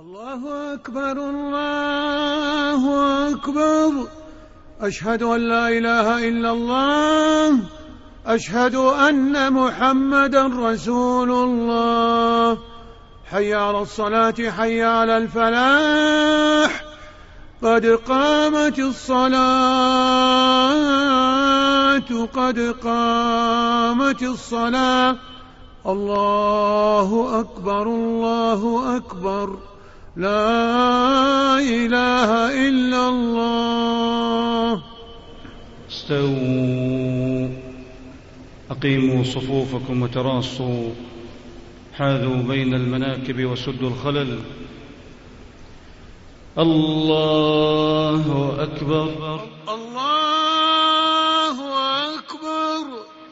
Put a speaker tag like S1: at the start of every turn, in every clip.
S1: الله أكبر الله أكبر. أشهد أن لا إله إلا الله. أشهد أن محمدا رسول الله. حي على الصلاة حي على الفلاح. قد قامت الصلاة قد قامت الصلاة. الله أكبر الله أكبر. لا إله إلا الله.
S2: استووا أقيموا صفوفكم وتراصوا، حاذوا بين المناكب وسدوا الخلل. الله أكبر
S1: الله أكبر.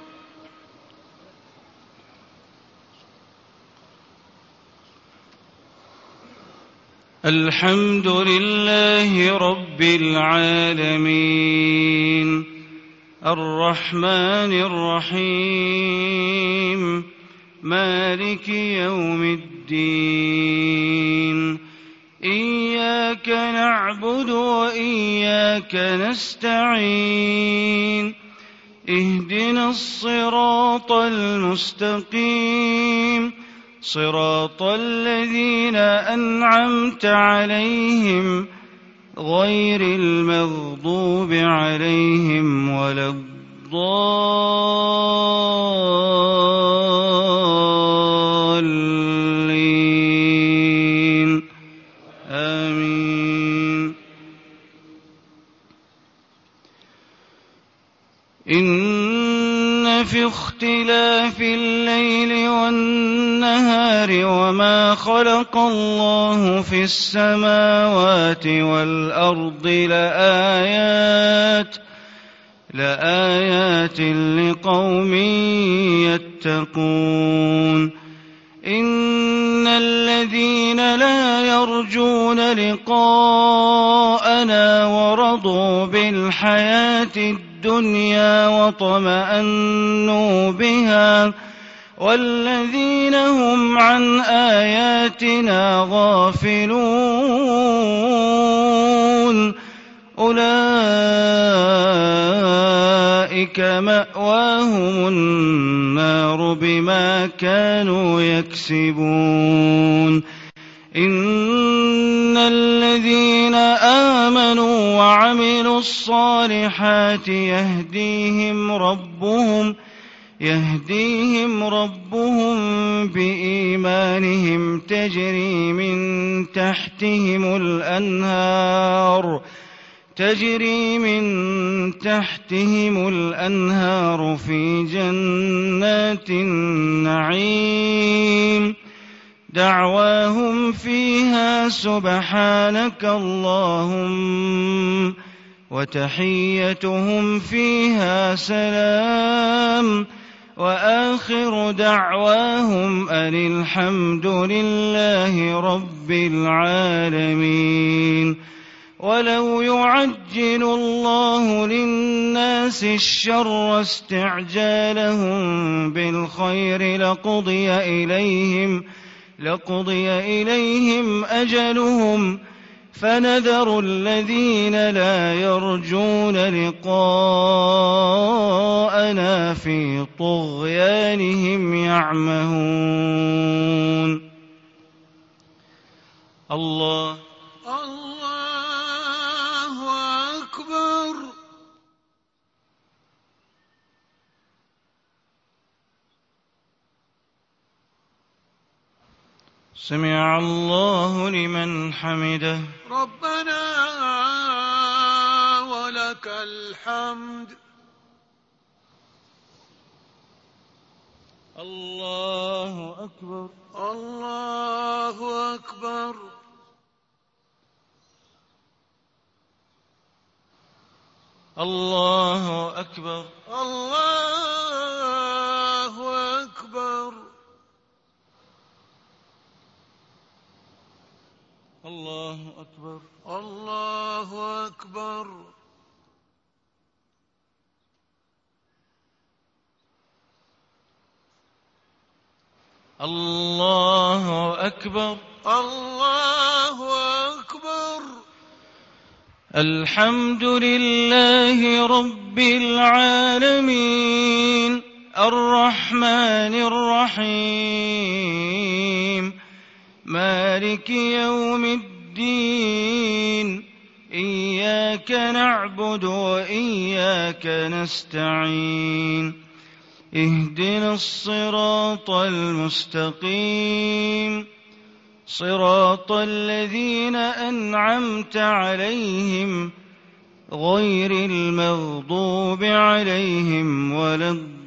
S2: الحمد لله رب العالمين، الرحمن الرحيم، مالك يوم الدين. إياك نعبد وإياك نستعين. اهدنا الصراط المستقيم، صراط الذين أنعمت عليهم غير المغضوب عليهم ولا الضالين. آمين. إن في اختلاف الليل والنهار وما خلق الله في السماوات والأرض لآيات لقوم يتقون. إن الذين لا يرجون لقاءنا ورضوا بالحياة الدنيا واطمأنوا بها والذين هم عن آياتنا غافلون أولئك مأواهم النار بما كانوا يكسبون. إن الذين آمنوا وعملوا الصالحات يهديهم ربهم بإيمانهم تجري من تحتهم الأنهار في جنات النعيم. دعواهم فيها سبحانك اللهم وتحيتهم فيها سلام وآخر دعواهم أن الحمد لله رب العالمين. ولو يعجل الله للناس الشر استعجالهم بالخير لقضي إليهم أجلهم فنذر الذين لا يرجون لقاءنا في طغيانهم يعمهون. الله
S1: أكبر.
S2: سمع الله لمن حمده.
S1: ربنا ولك الحمد.
S2: الله أكبر
S1: الله أكبر.
S2: الله أكبر
S1: الله أكبر.
S2: الله أكبر
S1: الله أكبر.
S2: الله أكبر
S1: الله
S2: الحمد لله رب العالمين الرحمن الرحيم مالك يوم الدين إياك نعبد وإياك نستعين اهدنا الصراط المستقيم صراط الذين أنعمت عليهم غير المغضوب عليهم ولا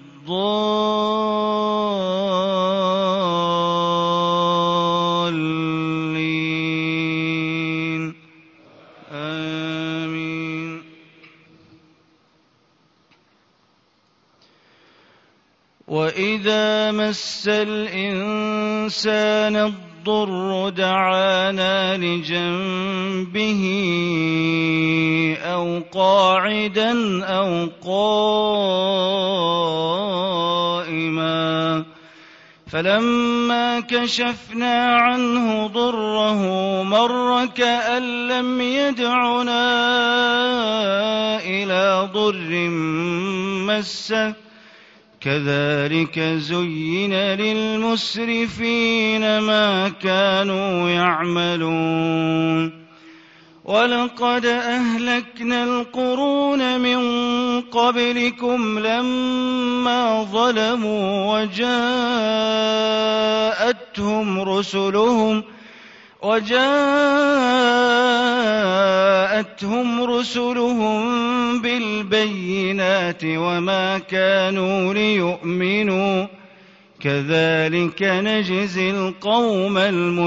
S2: الضالين آمين. وإذا مس الإنسان الضر دعانا لجنبه أو قاعدا أو قائما فلما كشفنا عنه ضره مر كأن لم يدعنا إلى ضر مسه كذلك زين للمسرفين ما كانوا يعملون ولقد أهلكنا القرون من قبلكم لما ظلموا وجاءتهم رسلهم بالبينات وما كانوا ليؤمنوا كذلك نجزي القوم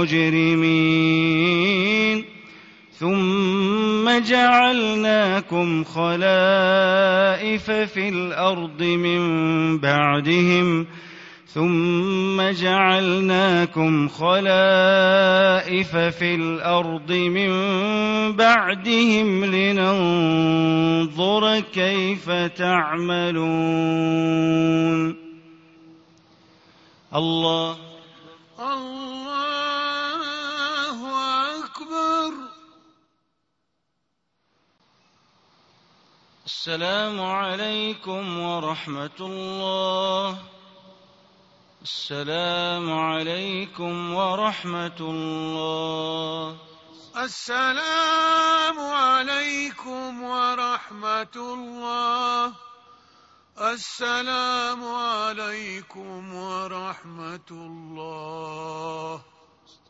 S2: المجرمين ثم جعلناكم خلائف في الأرض من بعدهم لننظر كيف تعملون. الله
S1: أكبر.
S2: السلام عليكم ورحمة الله. السلام عليكم ورحمة الله.
S1: السلام عليكم ورحمة الله. السلام عليكم ورحمة الله.